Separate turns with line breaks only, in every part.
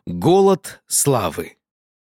Голод славы.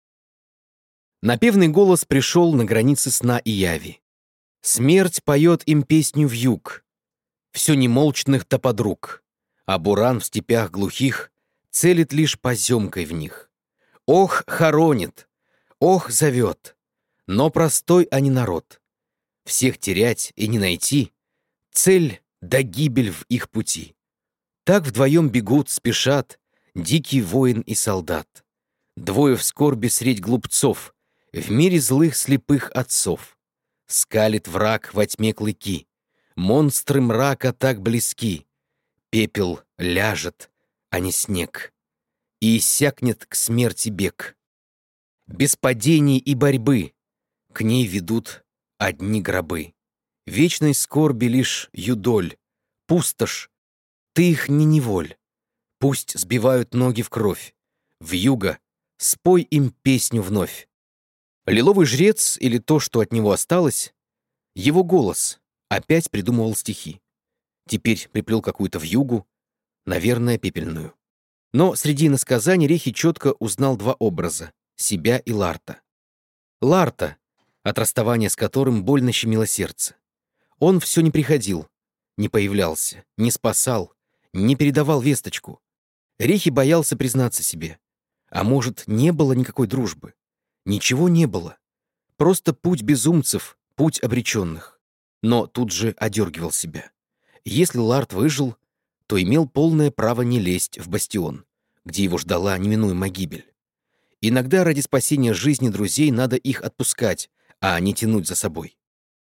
Напевный голос пришел на границы сна и яви. Смерть поет им песню вьюг, все немолчных то подруг, а буран в степях глухих целит лишь поземкой в них. Ох, хоронит, ох, зовет, но простой, а не народ. Всех терять и не найти — цель да гибель в их пути. Так вдвоем бегут, спешат дикий воин и солдат. Двое в скорби средь глупцов, в мире злых слепых отцов. Скалит враг во тьме клыки, монстры мрака так близки. Пепел ляжет, а не снег, и иссякнет к смерти бег. Без падений и борьбы к ней ведут одни гробы. Вечной скорби лишь юдоль, пустошь, ты их не неволь. Пусть сбивают ноги в кровь. Вьюга, спой им песню вновь. Лиловый жрец, или то, что от него осталось, его голос, опять придумывал стихи. Теперь приплел какую-то вьюгу, наверное, пепельную. Но среди иносказаний Рехи четко узнал два образа — себя и Ларта. Ларта, от расставания с которым больно щемило сердце. Он все не приходил, не появлялся, не спасал, не передавал весточку. Рехи боялся признаться себе. А может, не было никакой дружбы? Ничего не было. Просто путь безумцев, путь обреченных. Но тут же одергивал себя. Если Ларт выжил, то имел полное право не лезть в бастион, где его ждала неминуемая гибель. Иногда ради спасения жизни друзей надо их отпускать, а не тянуть за собой.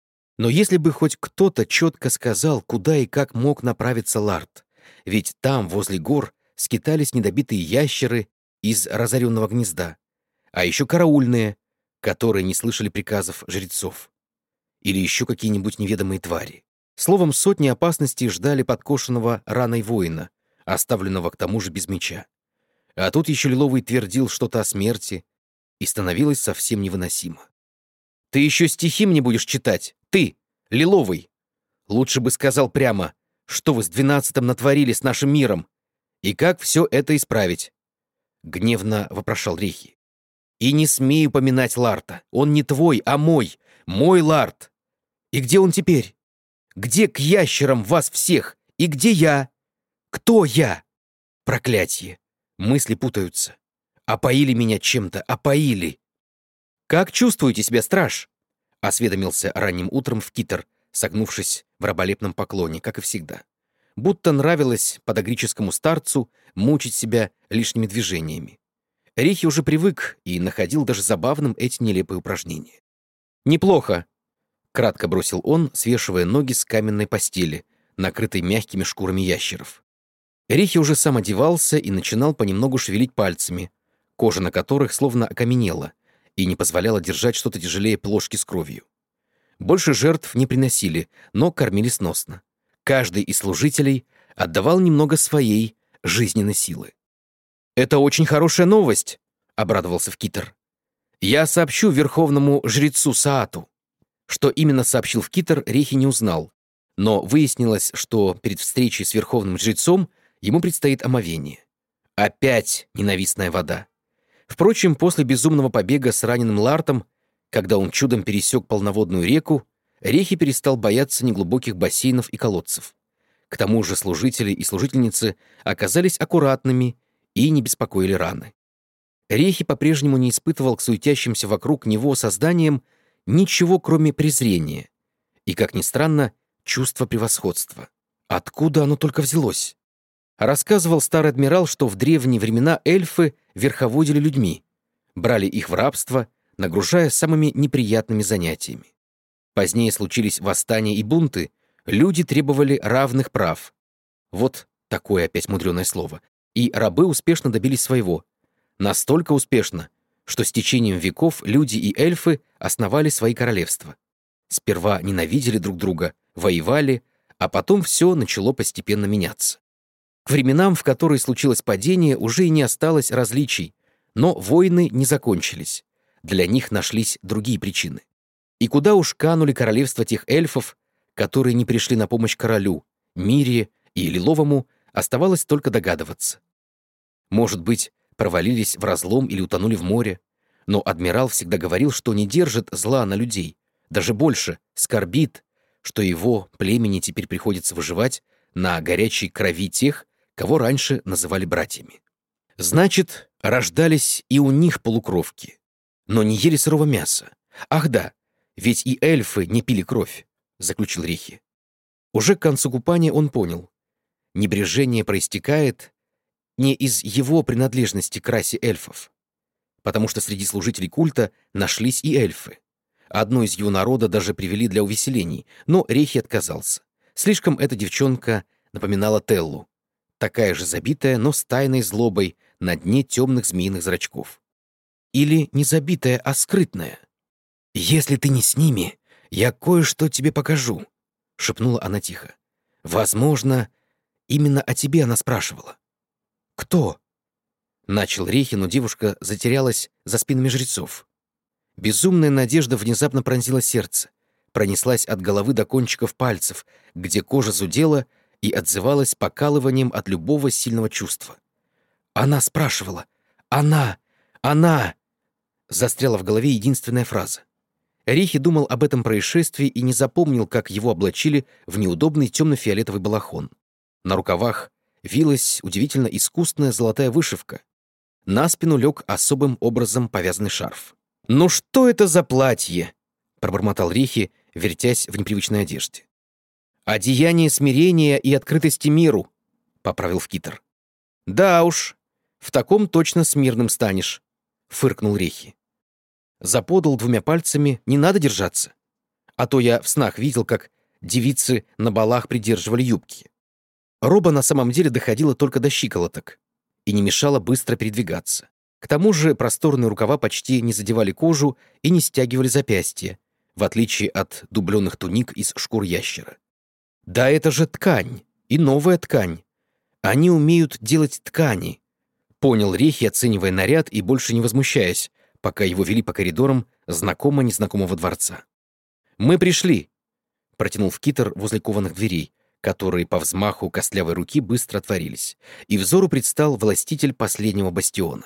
Но если бы хоть кто-то четко сказал, куда и как мог направиться Ларт, ведь там, возле гор, скитались недобитые ящеры из разоренного гнезда, а еще караульные, которые не слышали приказов жрецов. Или еще какие-нибудь неведомые твари. Словом, сотни опасностей ждали подкошенного раной воина, оставленного к тому же без меча. А тут еще Лиловый твердил что-то о смерти, и становилось совсем невыносимо. «Ты еще стихи мне будешь читать? Ты, Лиловый! Лучше бы сказал прямо, что вы с 12-м натворили с нашим миром, и как все это исправить?» Гневно вопрошал Рехи. «И не смей упоминать Ларта. Он не твой, а мой. Мой Ларт. И где он теперь? Где к ящерам вас всех? И где я? Кто я? Проклятье. Мысли путаются. Опоили меня чем-то, опоили». «Как чувствуете себя, страж?» — осведомился ранним утром Вкитер, согнувшись в раболепном поклоне, как и всегда. Будто нравилось подогрическому старцу мучить себя лишними движениями. Рехи уже привык и находил даже забавным эти нелепые упражнения. «Неплохо», — кратко бросил он, свешивая ноги с каменной постели, накрытой мягкими шкурами ящеров. Рехи уже сам одевался и начинал понемногу шевелить пальцами, кожа на которых словно окаменела и не позволяла держать что-то тяжелее плошки с кровью. Больше жертв не приносили, но кормили сносно. Каждый из служителей отдавал немного своей жизненной силы. «Это очень хорошая новость», — обрадовался Вкитер. «Я сообщу верховному жрецу Саату». Что именно сообщил Вкитер, Рехи не узнал, но выяснилось, что перед встречей с верховным жрецом ему предстоит омовение. Опять ненавистная вода. Впрочем, после безумного побега с раненым Лартом, когда он чудом пересек полноводную реку, Рехи перестал бояться неглубоких бассейнов и колодцев. К тому же служители и служительницы оказались аккуратными и не беспокоили раны. Рехи по-прежнему не испытывал к суетящимся вокруг него созданиям ничего, кроме презрения и, как ни странно, чувства превосходства. Откуда оно только взялось? Рассказывал старый адмирал, что в древние времена эльфы верховодили людьми, брали их в рабство, нагружая самыми неприятными занятиями. Позднее случились восстания и бунты, люди требовали равных прав. Вот такое опять мудреное слово. И рабы успешно добились своего. Настолько успешно, что с течением веков люди и эльфы основали свои королевства. Сперва ненавидели друг друга, воевали, а потом все начало постепенно меняться. К временам, в которые случилось падение, уже и не осталось различий, но войны не закончились. Для них нашлись другие причины. И куда уж канули королевства тех эльфов, которые не пришли на помощь королю, Мире и Лиловому, оставалось только догадываться. Может быть, провалились в разлом или утонули в море. Но адмирал всегда говорил, что не держит зла на людей. Даже больше, скорбит, что его племени теперь приходится выживать на горячей крови тех, кого раньше называли братьями. Значит, рождались и у них полукровки, но не ели сырого мяса. Ах да, ведь и эльфы не пили кровь, заключил Рихи. Уже к концу купания он понял. Небрежение проистекает не из его принадлежности к расе эльфов, потому что среди служителей культа нашлись и эльфы. Одну из его народа даже привели для увеселений, но Рихи отказался. Слишком эта девчонка напоминала Теллу, такая же забитая, но с тайной злобой на дне темных змеиных зрачков. Или не забитая, а скрытная. «Если ты не с ними, я кое-что тебе покажу», — шепнула она тихо. «Возможно, именно о тебе она спрашивала». «Кто?» — начал Рихи, но девушка затерялась за спинами жрецов. Безумная надежда внезапно пронзила сердце, пронеслась от головы до кончиков пальцев, где кожа зудела и отзывалась покалыванием от любого сильного чувства. «Она спрашивала! Она! Она!» Застряла в голове единственная фраза. Рихи думал об этом происшествии и не запомнил, как его облачили в неудобный темно-фиолетовый балахон. На рукавах вилась удивительно искусная золотая вышивка. На спину лег особым образом повязанный шарф. «Ну что это за платье?» — пробормотал Рихи, вертясь в непривычной одежде. «Одеяние смирения и открытости миру», — поправил Вкитер. «Да уж, в таком точно смирным станешь», — фыркнул Рихи. Заподал двумя пальцами: «Не надо держаться. А то я в снах видел, как девицы на балах придерживали юбки». Роба на самом деле доходила только до щиколоток и не мешала быстро передвигаться. К тому же просторные рукава почти не задевали кожу и не стягивали запястья, в отличие от дубленых туник из шкур ящера. «Да это же ткань! И новая ткань! Они умеют делать ткани!» — понял Рихи, оценивая наряд и больше не возмущаясь, пока его вели по коридорам знакомо-незнакомого дворца. «Мы пришли!» — протянул Вкитер возле кованых дверей, которые по взмаху костлявой руки быстро отворились, и взору предстал властитель последнего бастиона.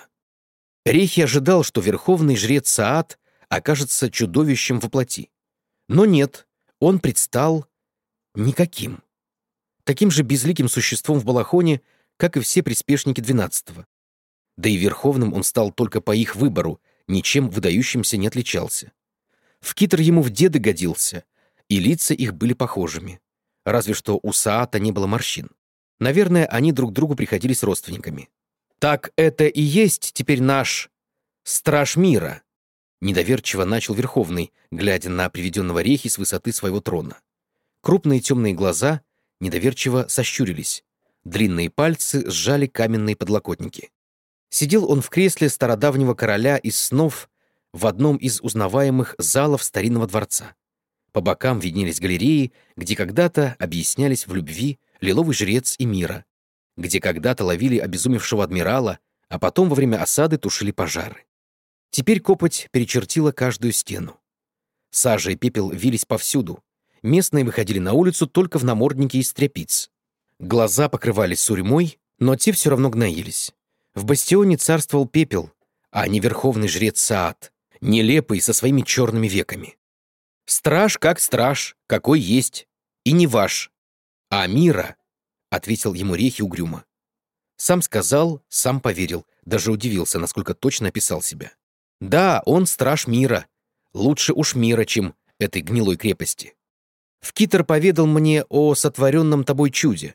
Рихи ожидал, что верховный жрец Саат окажется чудовищем во плоти. Но нет, он предстал никаким. Таким же безликим существом в балахоне, как и все приспешники 12-го. Да и верховным он стал только по их выбору, ничем выдающимся не отличался. Вкитер ему в деды годился, и лица их были похожими. Разве что у Саата не было морщин. Наверное, они друг другу приходились родственниками. «Так это и есть теперь наш страж мира», — недоверчиво начал Верховный, глядя на приведенного Рехи с высоты своего трона. Крупные темные глаза недоверчиво сощурились. Длинные пальцы сжали каменные подлокотники. Сидел он в кресле стародавнего короля из снов в одном из узнаваемых залов старинного дворца. По бокам виднелись галереи, где когда-то объяснялись в любви лиловый жрец и мира, где когда-то ловили обезумевшего адмирала, а потом во время осады тушили пожары. Теперь копоть перечертила каждую стену. Сажа и пепел вились повсюду. Местные выходили на улицу только в наморднике из тряпиц. Глаза покрывались сурьмой, но те все равно гноились. В бастионе царствовал пепел, а не верховный жрец Саат, нелепый со своими черными веками. «Страж как страж, какой есть, и не ваш, а мира», — ответил ему Рехи угрюмо. Сам сказал, сам поверил, даже удивился, насколько точно описал себя. «Да, он страж мира. Лучше уж мира, чем этой гнилой крепости. Вкитер поведал мне о сотворенном тобой чуде.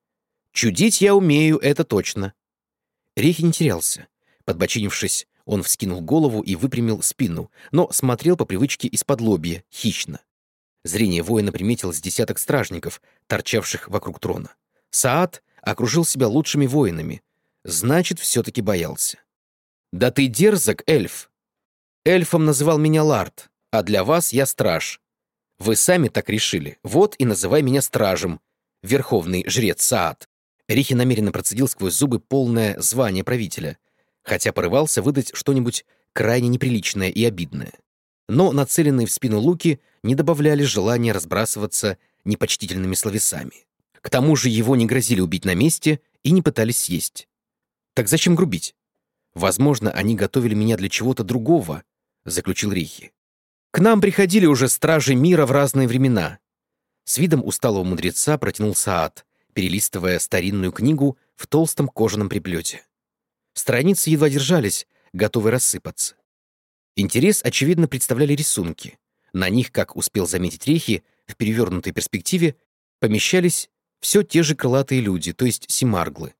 Чудить я умею, это точно». Рехи не терялся. Подбочинившись, он вскинул голову и выпрямил спину, но смотрел по привычке из-под лобья, хищно. Зрение воина приметил с десяток стражников, торчавших вокруг трона. Саат окружил себя лучшими воинами. Значит, все-таки боялся. «Да ты дерзок, эльф! Эльфом называл меня Лард, а для вас я страж. Вы сами так решили, вот и называй меня стражем, верховный жрец Саат». Рихи намеренно процедил сквозь зубы полное звание правителя, хотя порывался выдать что-нибудь крайне неприличное и обидное. Но нацеленные в спину луки не добавляли желания разбрасываться непочтительными словесами. К тому же его не грозили убить на месте и не пытались съесть. Так зачем грубить? Возможно, они готовили меня для чего-то другого, заключил Рихи. К нам приходили уже стражи мира в разные времена. С видом усталого мудреца протянул Саат, перелистывая старинную книгу в толстом кожаном приплете. Страницы едва держались, готовые рассыпаться. Интерес, очевидно, представляли рисунки. На них, как успел заметить Рихи, в перевернутой перспективе помещались все те же крылатые люди, то есть симарглы,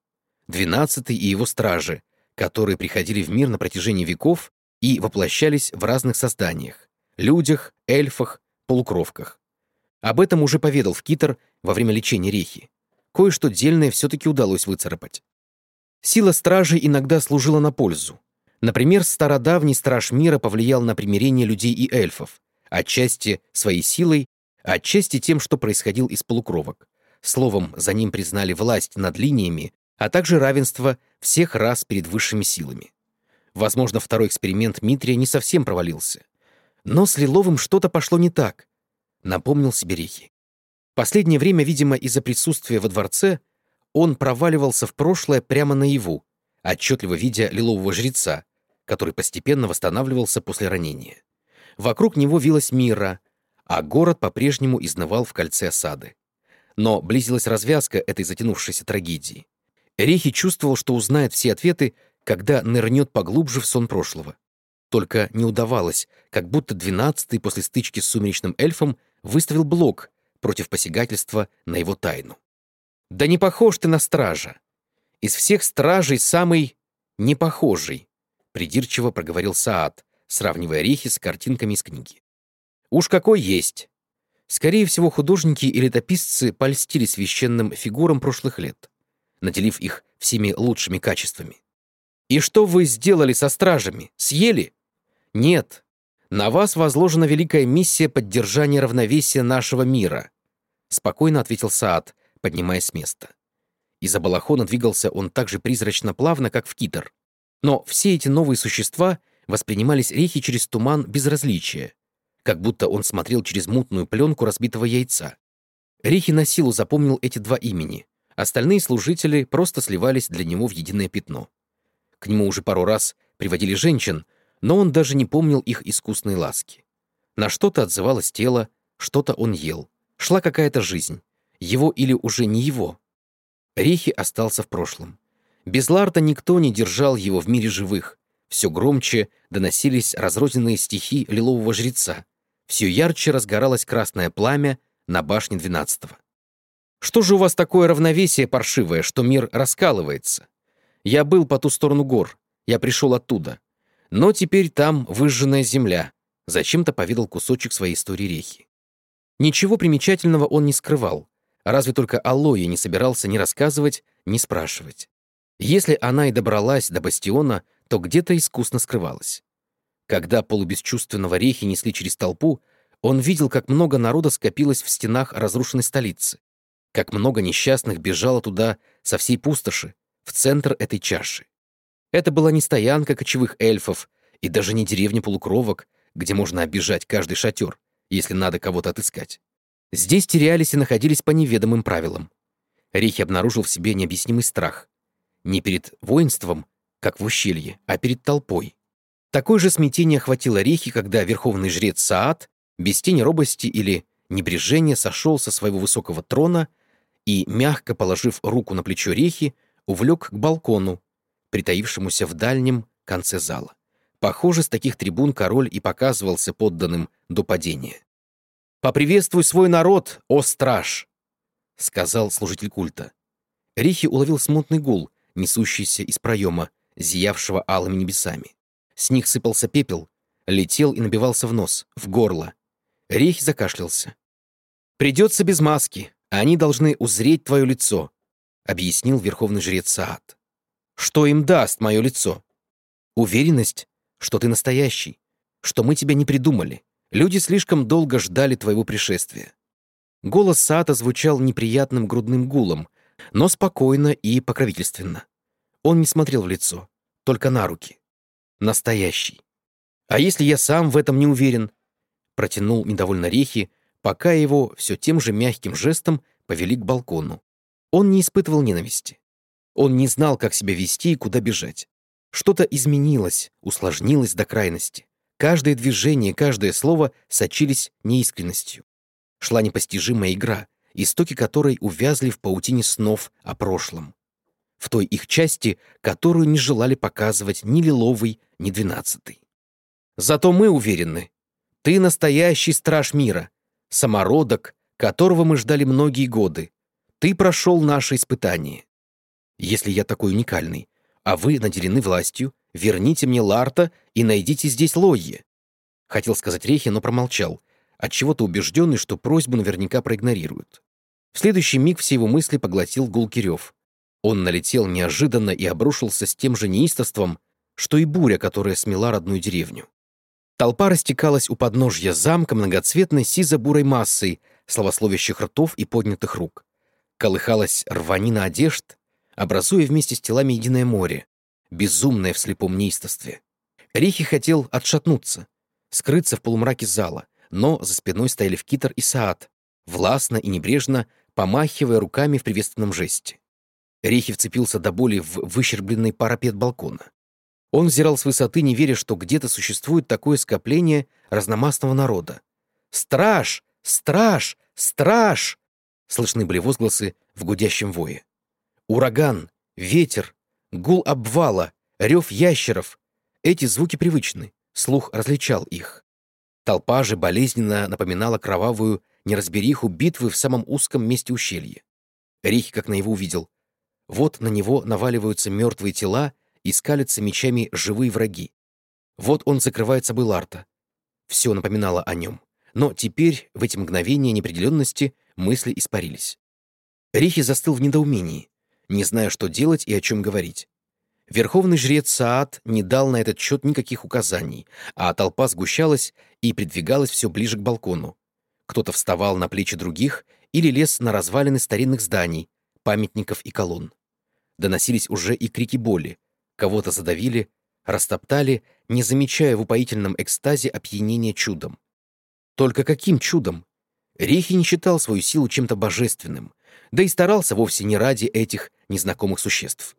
12-й и его стражи, которые приходили в мир на протяжении веков и воплощались в разных созданиях — людях, эльфах, полукровках. Об этом уже поведал Вкитер во время лечения Рехи. Кое-что дельное все-таки удалось выцарапать. Сила стражей иногда служила на пользу. Например, стародавний страж мира повлиял на примирение людей и эльфов, отчасти своей силой, отчасти тем, что происходил из полукровок. Словом, за ним признали власть над линиями, а также равенство всех рас перед высшими силами. Возможно, второй эксперимент Митрия не совсем провалился. Но с Лиловым что-то пошло не так, напомнил себе Рихи. Последнее время, видимо, из-за присутствия во дворце, он проваливался в прошлое прямо наяву, отчетливо видя лилового жреца, который постепенно восстанавливался после ранения. Вокруг него вилась Мира, а город по-прежнему изнывал в кольце осады. Но близилась развязка этой затянувшейся трагедии. Рихи чувствовал, что узнает все ответы, когда нырнет поглубже в сон прошлого. Только не удавалось, как будто 12-й после стычки с сумеречным эльфом выставил блок против посягательства на его тайну. «Да не похож ты на стража. Из всех стражей самый непохожий», — придирчиво проговорил Саат, сравнивая Рихи с картинками из книги. «Уж какой есть. Скорее всего, художники и летописцы польстили священным фигурам прошлых лет, наделив их всеми лучшими качествами. И что вы сделали со стражами? Съели? Нет. На вас возложена великая миссия поддержания равновесия нашего мира», — спокойно ответил Саат, поднимаясь с места. Из-за балахона двигался он так же призрачно плавно, как Вкитер. Но все эти новые существа воспринимались Рихи через туман безразличия, как будто он смотрел через мутную пленку разбитого яйца. Рихи на силу запомнил эти два имени, остальные служители просто сливались для него в единое пятно. К нему уже пару раз приводили женщин, но он даже не помнил их искусной ласки. На что-то отзывалось тело, что-то он ел. Шла какая-то жизнь. Его или уже не его. Рихи остался в прошлом. Без Ларта никто не держал его в мире живых. Все громче доносились разрозненные стихи лилового жреца. Все ярче разгоралось красное пламя на башне 12-го. «Что же у вас такое равновесие паршивое, что мир раскалывается? Я был по ту сторону гор, я пришел оттуда. Но теперь там выжженная земля», — зачем-то поведал кусочек своей истории Рехи. Ничего примечательного он не скрывал, разве только Аллое не собирался ни рассказывать, ни спрашивать. Если она и добралась до бастиона, то где-то искусно скрывалась. Когда полубесчувственного Рехи несли через толпу, он видел, как много народа скопилось в стенах разрушенной столицы, как много несчастных бежало туда со всей пустоши, в центр этой чаши. Это была не стоянка кочевых эльфов и даже не деревня полукровок, где можно оббежать каждый шатер, если надо кого-то отыскать. Здесь терялись и находились по неведомым правилам. Рихи обнаружил в себе необъяснимый страх. Не перед воинством, как в ущелье, а перед толпой. Такое же смятение охватило Рихи, когда верховный жрец Саат, без тени робости или небрежения, сошел со своего высокого трона и, мягко положив руку на плечо Рихи, увлек к балкону, притаившемуся в дальнем конце зала. Похоже, с таких трибун король и показывался подданным до падения. «Поприветствуй свой народ, о страж!» — сказал служитель культа. Рихи уловил смутный гул, несущийся из проема, зиявшего алыми небесами. С них сыпался пепел, летел и набивался в нос, в горло. Рихи закашлялся. «Придется без маски, они должны узреть твое лицо», — объяснил верховный жрец Саат. «Что им даст мое лицо? Уверенность, что ты настоящий, что мы тебя не придумали. Люди слишком долго ждали твоего пришествия». Голос Саата звучал неприятным грудным гулом, но спокойно и покровительственно. Он не смотрел в лицо, только на руки. Настоящий. «А если я сам в этом не уверен?» Протянул недовольно Рехи, пока его все тем же мягким жестом повели к балкону. Он не испытывал ненависти. Он не знал, как себя вести и куда бежать. Что-то изменилось, усложнилось до крайности. Каждое движение, каждое слово сочились неискренностью. Шла непостижимая игра, истоки которой увязли в паутине снов о прошлом. В той их части, которую не желали показывать ни Лиловый, ни 12-й. Зато мы уверены, ты настоящий страж мира, самородок, которого мы ждали многие годы. Ты прошел наше испытание. Если я такой уникальный, а вы наделены властью, верните мне Ларта и найдите здесь Лойе. Хотел сказать Рехи, но промолчал, отчего-то убежденный, что просьбу наверняка проигнорируют. В следующий миг все его мысли поглотил гулкий рев. Он налетел неожиданно и обрушился с тем же неистовством, что и буря, которая смела родную деревню. Толпа растекалась у подножья замка многоцветной сизо-бурой массой славословящих ртов и поднятых рук. Колыхалась рванина одежд, образуя вместе с телами единое море, безумное в слепом неистовстве. Рихи хотел отшатнуться, скрыться в полумраке зала, но за спиной стояли Вкитер и Саат, властно и небрежно помахивая руками в приветственном жесте. Рихи вцепился до боли в выщербленный парапет балкона. Он взирал с высоты, не веря, что где-то существует такое скопление разномастного народа. «Страж! Страж! Страж!» Слышны были возгласы в гудящем вое. Ураган, ветер, гул обвала, рев ящеров. Эти звуки привычны, слух различал их. Толпа же болезненно напоминала кровавую неразбериху битвы в самом узком месте ущелья. Рихи как наяву увидел. Вот на него наваливаются мертвые тела и скалятся мечами живые враги. Вот он закрывает собой Ларта. Все напоминало о нем. Но теперь, в эти мгновения неопределенности, мысли испарились. Рихи застыл в недоумении, не зная, что делать и о чем говорить. Верховный жрец Саат не дал на этот счет никаких указаний, а толпа сгущалась и придвигалась все ближе к балкону. Кто-то вставал на плечи других или лез на развалины старинных зданий, памятников и колонн. Доносились уже и крики боли. Кого-то задавили, растоптали, не замечая в упоительном экстазе опьянения чудом. Только каким чудом? Рихи не считал свою силу чем-то божественным, да и старался вовсе не ради этих незнакомых существ.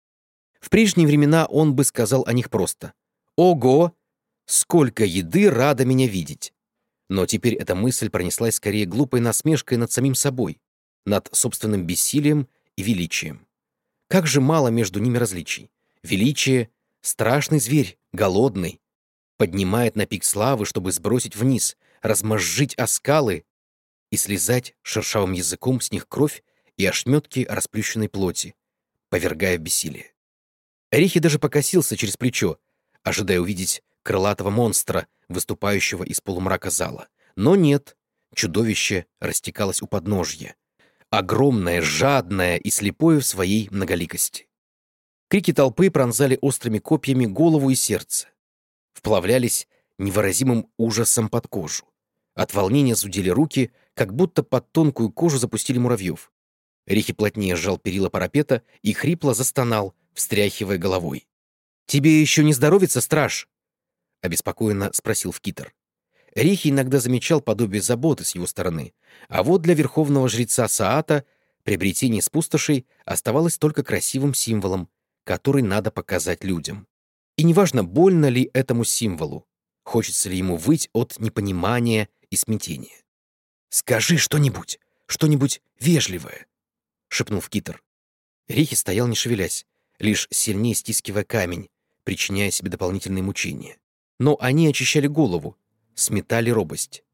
В прежние времена он бы сказал о них просто: «Ого! Сколько еды рада меня видеть!» Но теперь эта мысль пронеслась скорее глупой насмешкой над самим собой, над собственным бессилием и величием. Как же мало между ними различий. Величие — страшный зверь, голодный, поднимает на пик славы, чтобы сбросить вниз, размозжить о скалы и слезать шершавым языком с них кровь и ошметки расплющенной плоти, повергая в бессилие. Рихи даже покосился через плечо, ожидая увидеть крылатого монстра, выступающего из полумрака зала. Но нет, чудовище растекалось у подножья, огромное, жадное и слепое в своей многоликости. Крики толпы пронзали острыми копьями голову и сердце, вплавлялись невыразимым ужасом под кожу. От волнения зудели руки, как будто под тонкую кожу запустили муравьев. Рихи плотнее сжал перила парапета и хрипло застонал, встряхивая головой. «Тебе еще не здоровится, страж?» — обеспокоенно спросил Вкитер. Рихи иногда замечал подобие заботы с его стороны, а вот для верховного жреца Саата приобретение с пустошей оставалось только красивым символом, который надо показать людям. И неважно, больно ли этому символу, хочется ли ему выть от непонимания и смятения. «Скажи что-нибудь, что-нибудь вежливое», — шепнул Вкитер. Рихи стоял, не шевелясь, лишь сильнее стискивая камень, причиняя себе дополнительные мучения. Но они очищали голову, сметали робость.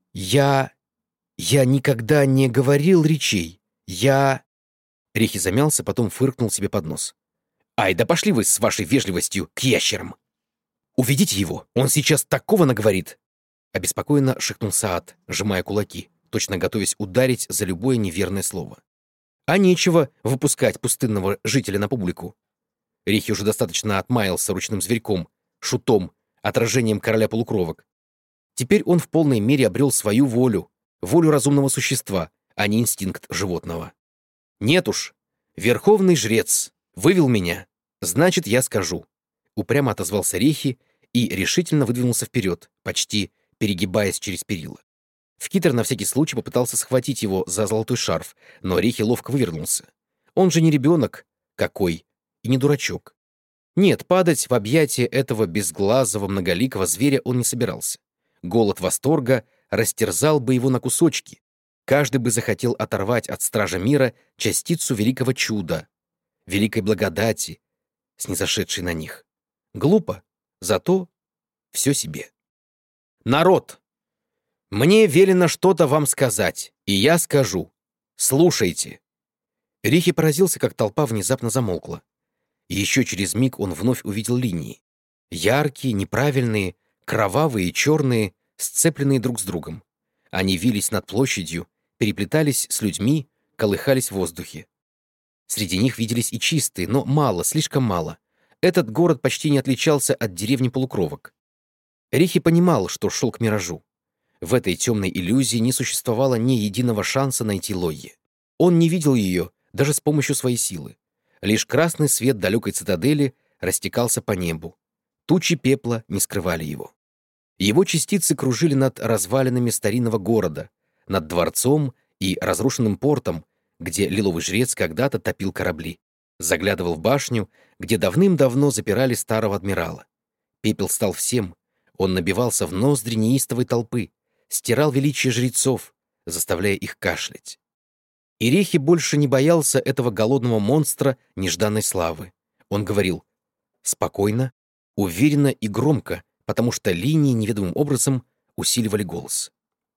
«Я никогда не говорил речей. Рихи замялся, потом фыркнул себе под нос. «Ай, да пошли вы с вашей вежливостью к ящерам! Уведите его, он сейчас такого наговорит!» Обеспокоенно шикнул Саат, сжимая кулаки, точно готовясь ударить за любое неверное слово. А нечего выпускать пустынного жителя на публику. Рихи уже достаточно отмаялся ручным зверьком, шутом, отражением короля полукровок. Теперь он в полной мере обрел свою волю, волю разумного существа, а не инстинкт животного. «Нет уж, верховный жрец вывел меня, значит, я скажу», — упрямо отозвался Рихи и решительно выдвинулся вперед, почти перегибаясь через перила. Вкитер на всякий случай попытался схватить его за золотой шарф, но Рихи ловко вывернулся. Он же не ребенок какой и не дурачок. Нет, падать в объятия этого безглазого многоликого зверя он не собирался. Голод восторга растерзал бы его на кусочки. Каждый бы захотел оторвать от стража мира частицу великого чуда, великой благодати, снизошедшей на них. Глупо, зато все себе. «Народ! Мне велено что-то вам сказать, и я скажу. Слушайте!» Рихи поразился, как толпа внезапно замолкла. Еще через миг он вновь увидел линии. Яркие, неправильные, кровавые и черные, сцепленные друг с другом. Они вились над площадью, переплетались с людьми, колыхались в воздухе. Среди них виделись и чистые, но мало, слишком мало. Этот город почти не отличался от деревни полукровок. Рихи понимал, что шел к миражу. В этой темной иллюзии не существовало ни единого шанса найти Лойи. Он не видел ее даже с помощью своей силы. Лишь красный свет далекой цитадели растекался по небу. Тучи пепла не скрывали его. Его частицы кружили над развалинами старинного города, над дворцом и разрушенным портом, где лиловый жрец когда-то топил корабли. Заглядывал в башню, где давным-давно запирали старого адмирала. Пепел стал всем. Он набивался в ноздри неистовой толпы, стирал величие жрецов, заставляя их кашлять. И Рихи больше не боялся этого голодного монстра нежданной славы. Он говорил спокойно, уверенно и громко, потому что линии неведомым образом усиливали голос.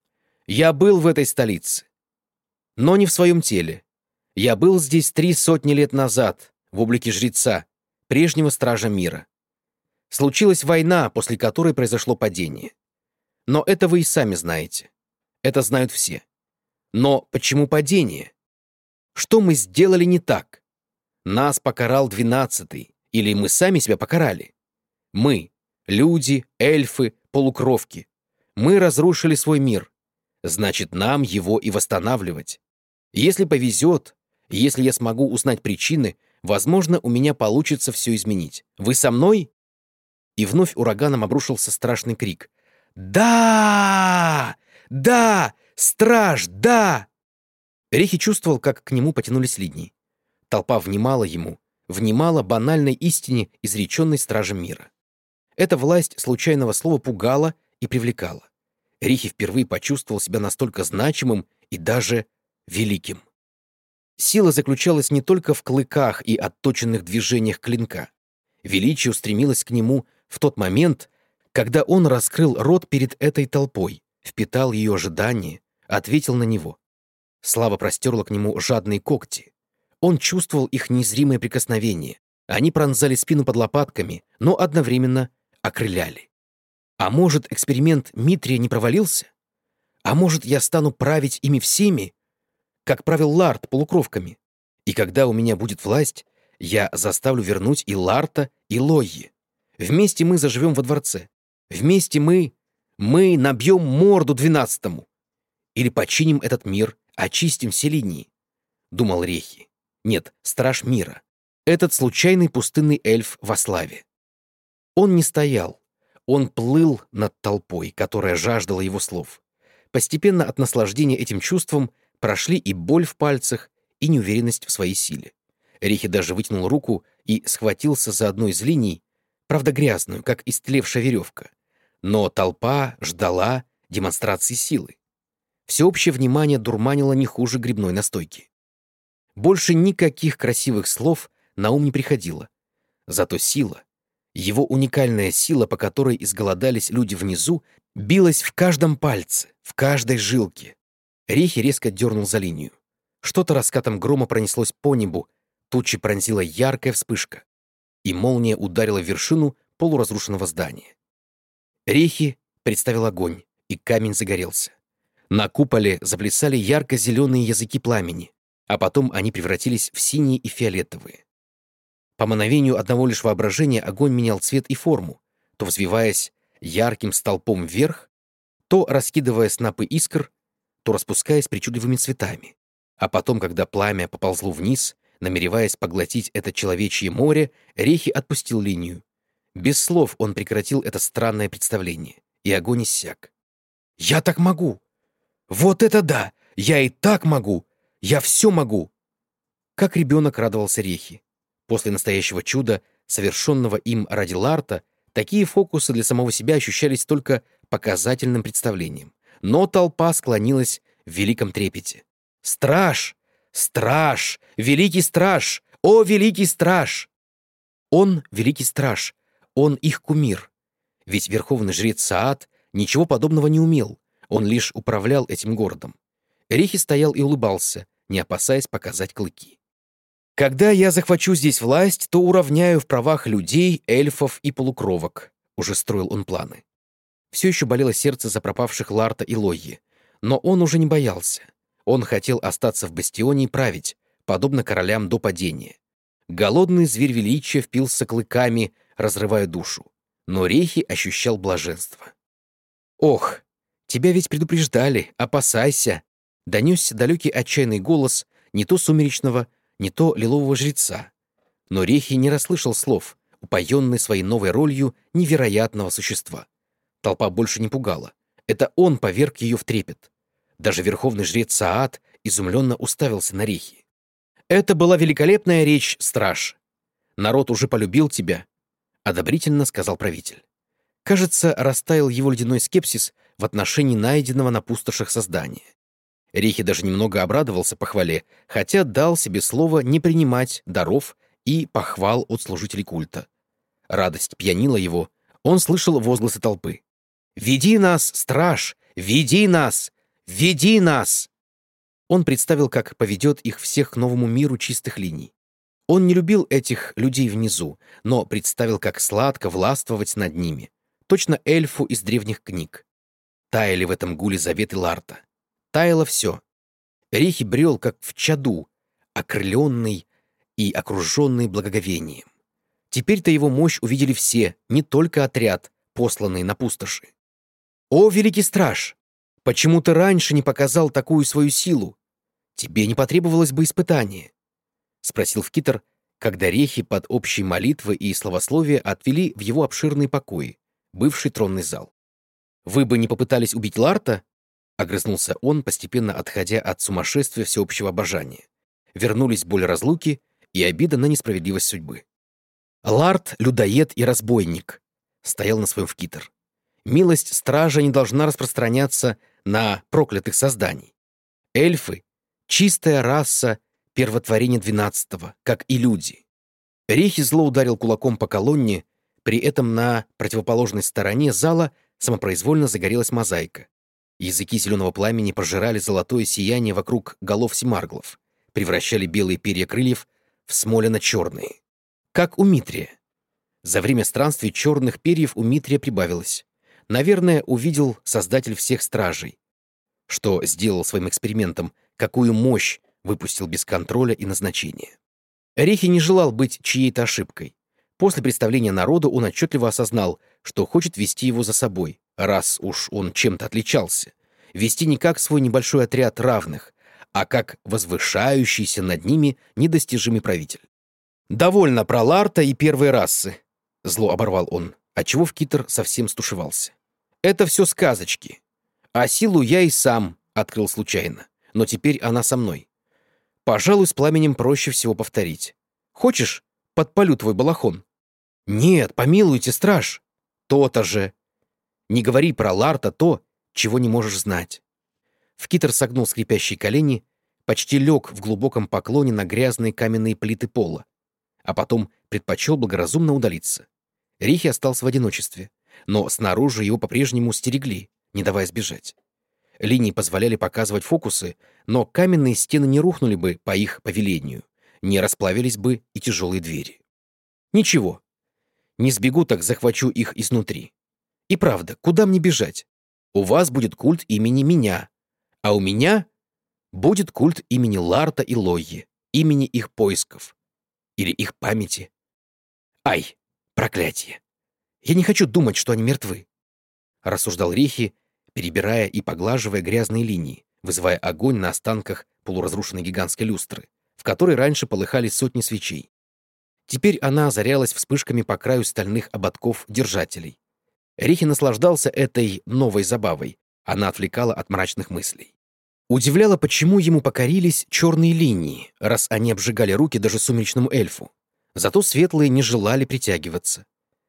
«Я был в этой столице, но не в своем теле. Я был здесь 300 лет назад, в облике жреца, прежнего стража мира. Случилась война, после которой произошло падение. Но это вы и сами знаете. Это знают все. Но почему падение? Что мы сделали не так? Нас покарал 12-й, или мы сами себя покарали? Мы, люди, эльфы, полукровки. Мы разрушили свой мир. Значит, нам его и восстанавливать. Если повезет, если я смогу узнать причины, возможно, у меня получится все изменить. Вы со мной?» И вновь ураганом обрушился страшный крик. «Да! Да! Страж! Да!» Рихи чувствовал, как к нему потянулись линии. Толпа внимала ему, внимала банальной истине, изреченной стражем мира. Эта власть случайного слова пугала и привлекала. Рихи впервые почувствовал себя настолько значимым и даже великим. Сила заключалась не только в клыках и отточенных движениях клинка. Величие устремилось к нему в тот момент, когда он раскрыл рот перед этой толпой, впитал ее ожидание, ответил на него. Слава простерла к нему жадные когти. Он чувствовал их незримое прикосновение. Они пронзали спину под лопатками, но одновременно окрыляли. А может, эксперимент Митрия не провалился? А может, я стану править ими всеми, как правил Ларт полукровками? И когда у меня будет власть, я заставлю вернуть и Ларта, и Лойи. Вместе мы заживем во дворце. Вместе мы набьем морду 12-му. Или починим этот мир, очистим все линии. Думал Рехи. Нет, страж мира. Этот случайный пустынный эльф во славе. Он не стоял. Он плыл над толпой, которая жаждала его слов. Постепенно от наслаждения этим чувством прошли и боль в пальцах, и неуверенность в своей силе. Рихи даже вытянул руку и схватился за одну из линий, правда грязную, как истлевшая веревка. Но толпа ждала демонстрации силы. Всеобщее внимание дурманило не хуже грибной настойки. Больше никаких красивых слов на ум не приходило. Зато сила, его уникальная сила, по которой изголодались люди внизу, билась в каждом пальце, в каждой жилке. Рихи резко дернул за линию. Что-то раскатом грома пронеслось по небу, тучи пронзила яркая вспышка, и молния ударила в вершину полуразрушенного здания. Рихи представил огонь, и камень загорелся. На куполе заплясали ярко-зеленые языки пламени, а потом они превратились в синие и фиолетовые. По мановению одного лишь воображения огонь менял цвет и форму, то взвиваясь ярким столпом вверх, то раскидывая снопы искр, то распускаясь причудливыми цветами. А потом, когда пламя поползло вниз, намереваясь поглотить это человечье море, Рихи отпустил линию. Без слов он прекратил это странное представление, и огонь иссяк. «Я так могу! Вот это да! Я и так могу! Я все могу!» Как ребенок радовался Рехи. После настоящего чуда совершенного им ради Ларта, такие фокусы для самого себя ощущались только показательным представлением. Но толпа склонилась в великом трепете. «Страж! Страж! Великий страж! О, великий страж!» Он — великий страж, он их кумир. Ведь верховный жрец Саат ничего подобного не умел, он лишь управлял этим городом. Рихи стоял и улыбался, не опасаясь показать клыки. «Когда я захвачу здесь власть, то уравняю в правах людей, эльфов и полукровок», — уже строил он планы. Все еще болело сердце за пропавших Ларта и Лойи, но он уже не боялся. Он хотел остаться в бастионе и править, подобно королям до падения. Голодный зверь величия впился клыками, разрывая душу, но Рихи ощущал блаженство. «Ох, тебя ведь предупреждали, опасайся!» — донесся далекий отчаянный голос не то сумеречного, не то лилового жреца. Но Рихи не расслышал слов, упоенный своей новой ролью невероятного существа. Толпа больше не пугала. Это он поверг ее в трепет. Даже верховный жрец Саат изумленно уставился на Рихи. «Это была великолепная речь, страж. Народ уже полюбил тебя», — одобрительно сказал правитель. Кажется, растаял его ледяной скепсис в отношении найденного на пустошах создания. Рихи даже немного обрадовался похвале, хотя дал себе слово не принимать даров и похвал от служителей культа. Радость пьянила его, он слышал возгласы толпы. «Веди нас, страж! Веди нас! Веди нас!» Он представил, как поведет их всех к новому миру чистых линий. Он не любил этих людей внизу, но представил, как сладко властвовать над ними. Точно эльфу из древних книг. Таяли в этом гуле заветы Ларта. Таяло все. Рихи брел, как в чаду, окрыленный и окруженный благоговением. Теперь-то его мощь увидели все, не только отряд, посланный на пустоши. «О, великий страж! Почему ты раньше не показал такую свою силу? Тебе не потребовалось бы испытание», — спросил Вкитер, когда Рехи под общей молитвой и словословие отвели в его обширные покои, бывший тронный зал. «Вы бы не попытались убить Ларта?» — огрызнулся он, постепенно отходя от сумасшествия всеобщего обожания. Вернулись боль разлуки и обида на несправедливость судьбы. «Ларт — людоед и разбойник», — стоял на своем Вкитер. «Милость стража не должна распространяться на проклятых созданий. Эльфы — чистая раса первотворения 12-го, как и люди». Рехи зло ударил кулаком по колонне, при этом на противоположной стороне зала самопроизвольно загорелась мозаика. Языки зеленого пламени пожирали золотое сияние вокруг голов семарглов, превращали белые перья крыльев в смолено-черные. Как у Митрия. За время странствий черных перьев у Митрия прибавилось. Наверное, увидел создатель всех стражей, что сделал своим экспериментом, какую мощь выпустил без контроля и назначения. Рехи не желал быть чьей-то ошибкой. После представления народу он отчетливо осознал, что хочет вести его за собой, раз уж он чем-то отличался. Вести не как свой небольшой отряд равных, а как возвышающийся над ними недостижимый правитель. «Довольно про Ларта и первой расы», — зло оборвал он, отчего Вкитер совсем стушевался. «Это все сказочки. А силу я и сам открыл случайно, но теперь она со мной. Пожалуй, с пламенем проще всего повторить. Хочешь, подпалю твой балахон?» «Нет, помилуйте, страж!» «То-то же! Не говори про Ларта то, чего не можешь знать». Вкитер согнул скрипящие колени, почти лег в глубоком поклоне на грязные каменные плиты пола, а потом предпочел благоразумно удалиться. Рихи остался в одиночестве, но снаружи его по-прежнему стерегли, не давая сбежать. Линии позволяли показывать фокусы, но каменные стены не рухнули бы по их повелению, не расплавились бы и тяжелые двери. Ничего. Не сбегу, так захвачу их изнутри. И правда, куда мне бежать? У вас будет культ имени меня, а у меня будет культ имени Ларта и Лойи, имени их поисков. Или их памяти. Ай, проклятие! Я не хочу думать, что они мертвы, рассуждал Рихи, перебирая и поглаживая грязные линии, вызывая огонь на останках полуразрушенной гигантской люстры, в которой раньше полыхали сотни свечей. Теперь она озарялась вспышками по краю стальных ободков держателей. Рихи наслаждался этой новой забавой, она отвлекала от мрачных мыслей. Удивляло, почему ему покорились черные линии, раз они обжигали руки даже сумеречному эльфу. Зато светлые не желали притягиваться.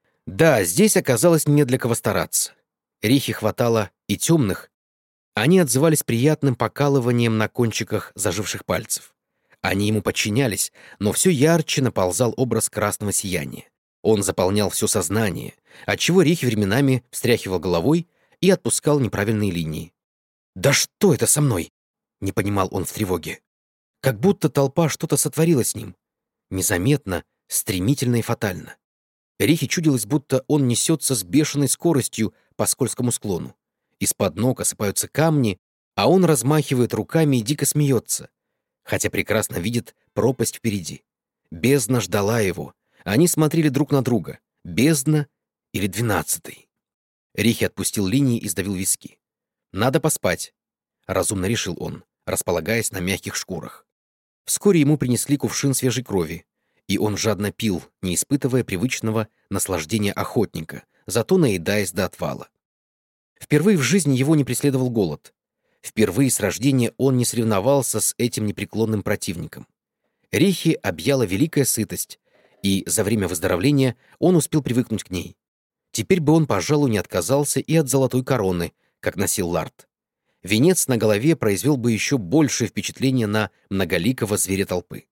Да, здесь оказалось не для кого стараться. Рихи хватало и темных. Они отзывались приятным покалыванием на кончиках заживших пальцев. Они ему подчинялись, но все ярче наползал образ красного сияния. Он заполнял все сознание, отчего Рихи временами встряхивал головой и отпускал неправильные линии. «Да что это со мной?» — не понимал он в тревоге. Как будто толпа что-то сотворила с ним. Незаметно, стремительно и фатально. Рихе чудилось, будто он несется с бешеной скоростью по скользкому склону. Из-под ног осыпаются камни, а он размахивает руками и дико смеется, хотя прекрасно видит пропасть впереди. Бездна ждала его. Они смотрели друг на друга. Бездна или 12-й. Рихе отпустил линии и сдавил виски. «Надо поспать», — разумно решил он, располагаясь на мягких шкурах. Вскоре ему принесли кувшин свежей крови, и он жадно пил, не испытывая привычного наслаждения охотника, зато наедаясь до отвала. Впервые в жизни его не преследовал голод. Впервые с рождения он не соревновался с этим непреклонным противником. Рихи объяла великая сытость, и за время выздоровления он успел привыкнуть к ней. Теперь бы он, пожалуй, не отказался и от золотой короны, как носил Ларт. Венец на голове произвел бы еще большее впечатление на многоликого зверя толпы.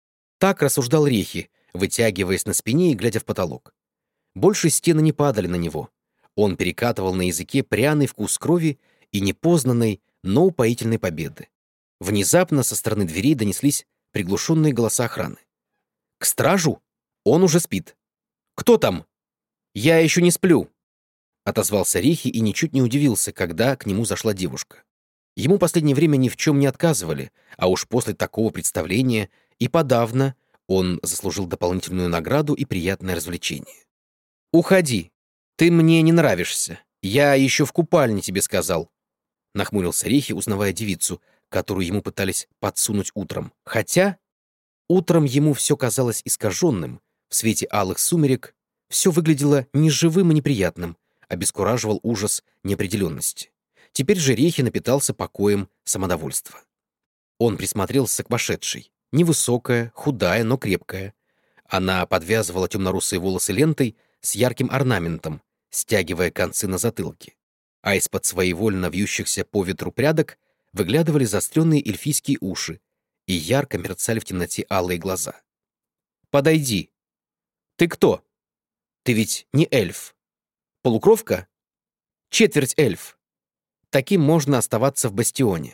Так рассуждал Рихи, вытягиваясь на спине и глядя в потолок. Больше стены не падали на него. Он перекатывал на языке пряный вкус крови и непознанной, но упоительной победы. Внезапно со стороны дверей донеслись приглушенные голоса охраны. «К стражу? Он уже спит». «Кто там?» «Я еще не сплю», — отозвался Рихи и ничуть не удивился, когда к нему зашла девушка. Ему последнее время ни в чем не отказывали, а уж после такого представления и подавно он заслужил дополнительную награду и приятное развлечение. «Уходи. Ты мне не нравишься. Я еще в купальне тебе сказал», — нахмурился Рихи, узнавая девицу, которую ему пытались подсунуть утром. Хотя утром ему все казалось искаженным, в свете алых сумерек все выглядело неживым и неприятным, обескураживал ужас неопределенности. Теперь же Рихи напитался покоем самодовольства. Он присмотрелся к вошедшей. Невысокая, худая, но крепкая. Она подвязывала темно-русые волосы лентой с ярким орнаментом, стягивая концы на затылке. А из-под своевольно вьющихся по ветру прядок выглядывали заостренные эльфийские уши и ярко мерцали в темноте алые глаза. «Подойди. Ты кто? Ты ведь не эльф. Полукровка? Четверть эльф. Таким можно оставаться в бастионе.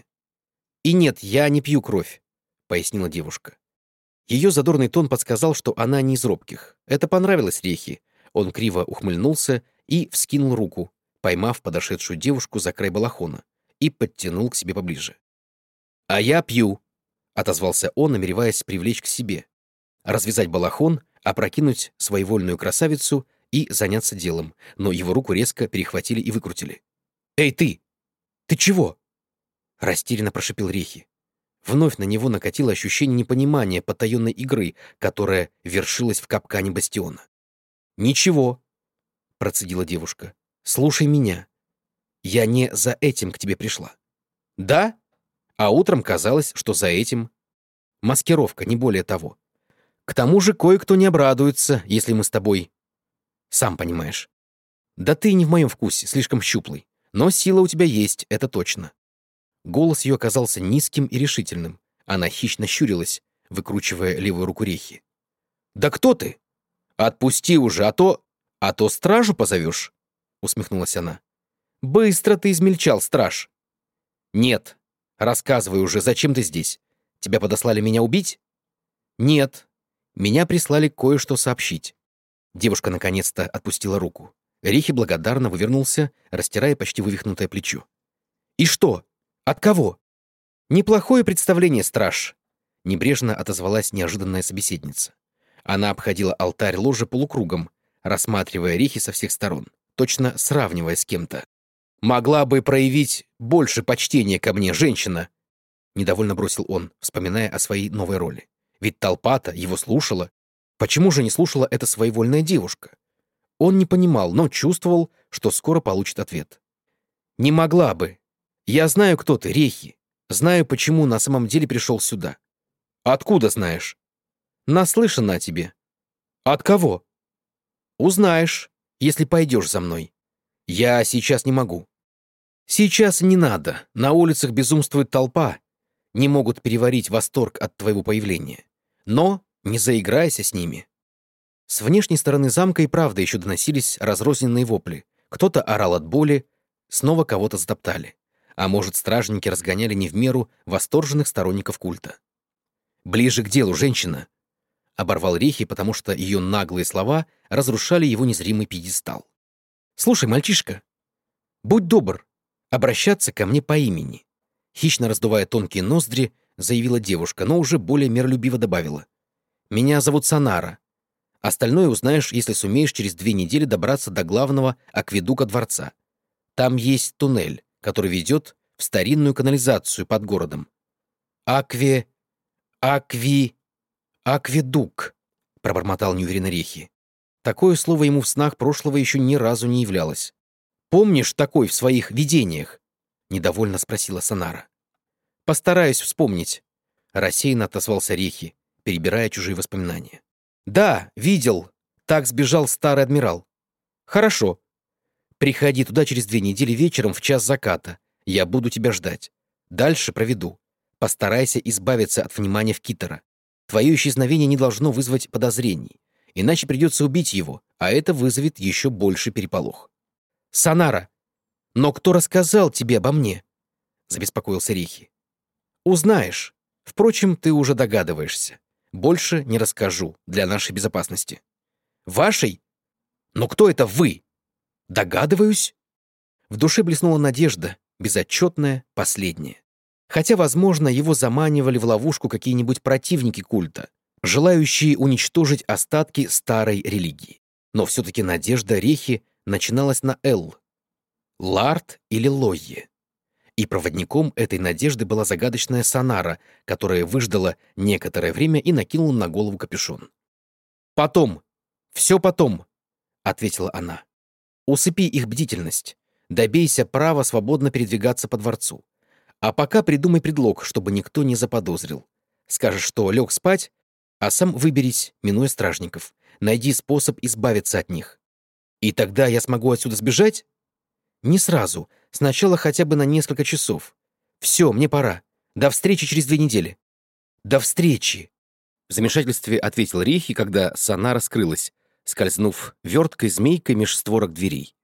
И нет, я не пью кровь», — пояснила девушка. Ее задорный тон подсказал, что она не из робких. Это понравилось Рихи. Он криво ухмыльнулся и вскинул руку, поймав подошедшую девушку за край балахона, и подтянул к себе поближе. «А я пью», — отозвался он, намереваясь привлечь к себе, развязать балахон, опрокинуть своевольную красавицу и заняться делом, но его руку резко перехватили и выкрутили. «Эй, ты! Ты чего?» — растерянно прошипел Рихи. Вновь на него накатило ощущение непонимания потаенной игры, которая вершилась в капкане бастиона. «Ничего», — процедила девушка. «Слушай меня. Я не за этим к тебе пришла». «Да? А утром казалось, что за этим. Маскировка, не более того. К тому же кое-кто не обрадуется, если мы с тобой... Сам понимаешь. Да ты не в моем вкусе, слишком щуплый. Но сила у тебя есть, это точно». Голос ее оказался низким и решительным. Она хищно щурилась, выкручивая левую руку Рихи. «Да кто ты? Отпусти уже, а то стражу позовешь», — усмехнулась она. «Быстро ты измельчал, страж». «Нет. Рассказывай уже, зачем ты здесь? Тебя подослали меня убить?» «Нет. Меня прислали кое-что сообщить». Девушка наконец-то отпустила руку. Рихи благодарно вывернулся, растирая почти вывихнутое плечо. «И что? От кого?» «Неплохое представление, страж», — небрежно отозвалась неожиданная собеседница. Она обходила алтарь ложа полукругом, рассматривая Рихи со всех сторон, точно сравнивая с кем-то. «Могла бы проявить больше почтения ко мне, женщина!» Недовольно бросил он, вспоминая о своей новой роли. Ведь толпа-то его слушала. Почему же не слушала эта своевольная девушка? Он не понимал, но чувствовал, что скоро получит ответ. «Не могла бы. Я знаю, кто ты, Рихи. Знаю, почему на самом деле пришел сюда». «Откуда знаешь?» «Наслышана о тебе. От кого? Узнаешь, если пойдешь за мной. Я сейчас не могу. Сейчас не надо. На улицах безумствует толпа. Не могут переварить восторг от твоего появления. Но не заиграйся с ними. С внешней стороны замка и правда еще доносились разрозненные вопли. Кто-то орал от боли, снова кого-то затоптали. А может, стражники разгоняли не в меру восторженных сторонников культа. «Ближе к делу, женщина!» — оборвал Рихи, потому что ее наглые слова разрушали его незримый пьедестал. «Слушай, мальчишка, будь добр, обращаться ко мне по имени». Хищно раздувая тонкие ноздри, заявила девушка, но уже более миролюбиво добавила. «Меня зовут Санара. Остальное узнаешь, если сумеешь через 2 недели добраться до главного акведука дворца. Там есть туннель, который ведет в старинную канализацию под городом. Акведук», — пробормотал неуверенно Рехи. Такое слово ему в снах прошлого еще ни разу не являлось. «Помнишь такой в своих видениях?» — недовольно спросила Санара. «Постараюсь вспомнить», — рассеянно отозвался Рехи, перебирая чужие воспоминания. «Да, видел. Так сбежал старый адмирал. Хорошо. Приходи туда через 2 недели вечером в час заката. Я буду тебя ждать. Дальше проведу. Постарайся избавиться от внимания Вкитера. Твое исчезновение не должно вызвать подозрений. Иначе придется убить его, а это вызовет еще больше переполох». «Санара, но кто рассказал тебе обо мне?» — забеспокоился Рихи. «Узнаешь. Впрочем, ты уже догадываешься. Больше не расскажу для нашей безопасности». «Вашей? Но кто это вы?» «Догадываюсь?» В душе блеснула надежда, безотчетная, последняя. Хотя, возможно, его заманивали в ловушку какие-нибудь противники культа, желающие уничтожить остатки старой религии. Но все-таки надежда Рехи начиналась на «Л». Ларт или Лойе. И проводником этой надежды была загадочная Санара, которая выждала некоторое время и накинула на голову капюшон. «Потом, все потом», — ответила она. «Усыпи их бдительность, добейся права свободно передвигаться по дворцу. А пока придумай предлог, чтобы никто не заподозрил. Скажешь, что лег спать, а сам выберись, минуя стражников. Найди способ избавиться от них. И тогда я смогу отсюда сбежать? Не сразу. Сначала хотя бы на несколько часов. Все, мне пора. До встречи через 2 недели». «До встречи!» В замешательстве ответил Рихи, когда Санара скрылась, скользнув верткой змейкой меж створок дверей.